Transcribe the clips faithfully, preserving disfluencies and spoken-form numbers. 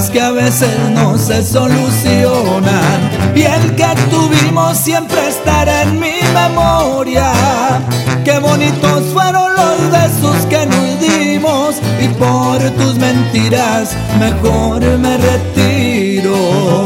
problemas que a veces no se solucionan y el que tuvimos siempre estará en mi memoria. Qué bonitos fueron los besos que nos dimos y por tus mentiras mejor me retiro.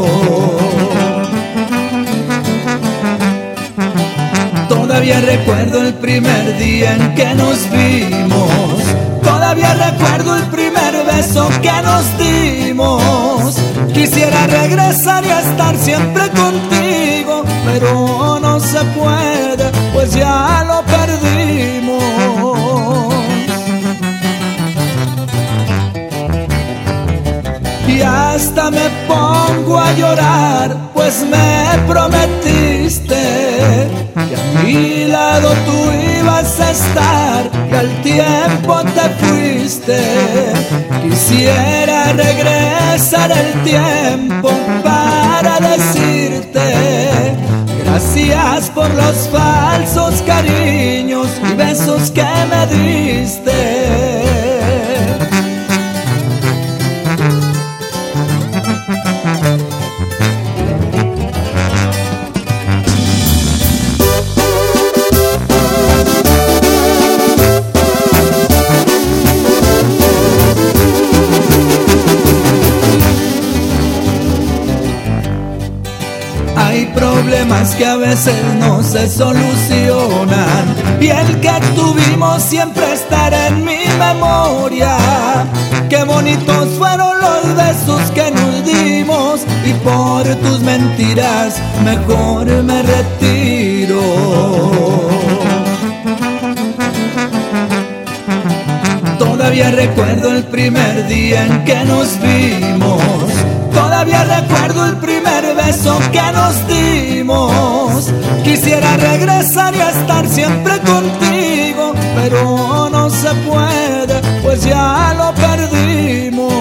Todavía recuerdo el primer día en que nos vimos, todavía recuerdo el primer beso que nos dimos. Quisiera regresar y estar siempre contigo, pero no se puede, pues ya lo perdimos. Y hasta me pongo a llorar, pues me prometiste que a mi lado tú ibas a estar y al tiempo te fuiste. Quisiera regresar el tiempo para decirte gracias por los falsos cariños y besos que me diste. Hay problemas que a veces no se solucionan y el que tuvimos siempre estará en mi memoria. Qué bonitos fueron los besos que nos dimos y por tus mentiras mejor me retiro. Todavía recuerdo el primer día en que nos vimos, todavía recuerdo el primer beso que nos dimos. Quisiera regresar y estar siempre contigo, pero no se puede, pues ya lo perdimos.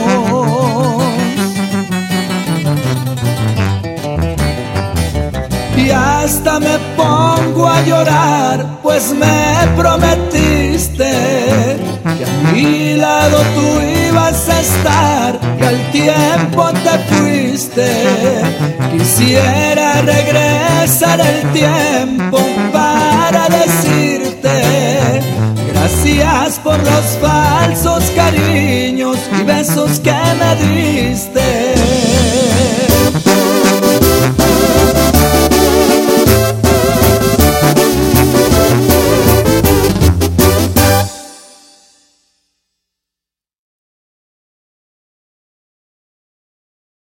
Y hasta me pongo a llorar, pues me prometiste que a mi lado tú ibas a estar y al tiempo te fuiste. Quisiera regresar el tiempo para decirte gracias por los falsos cariños y besos que me diste.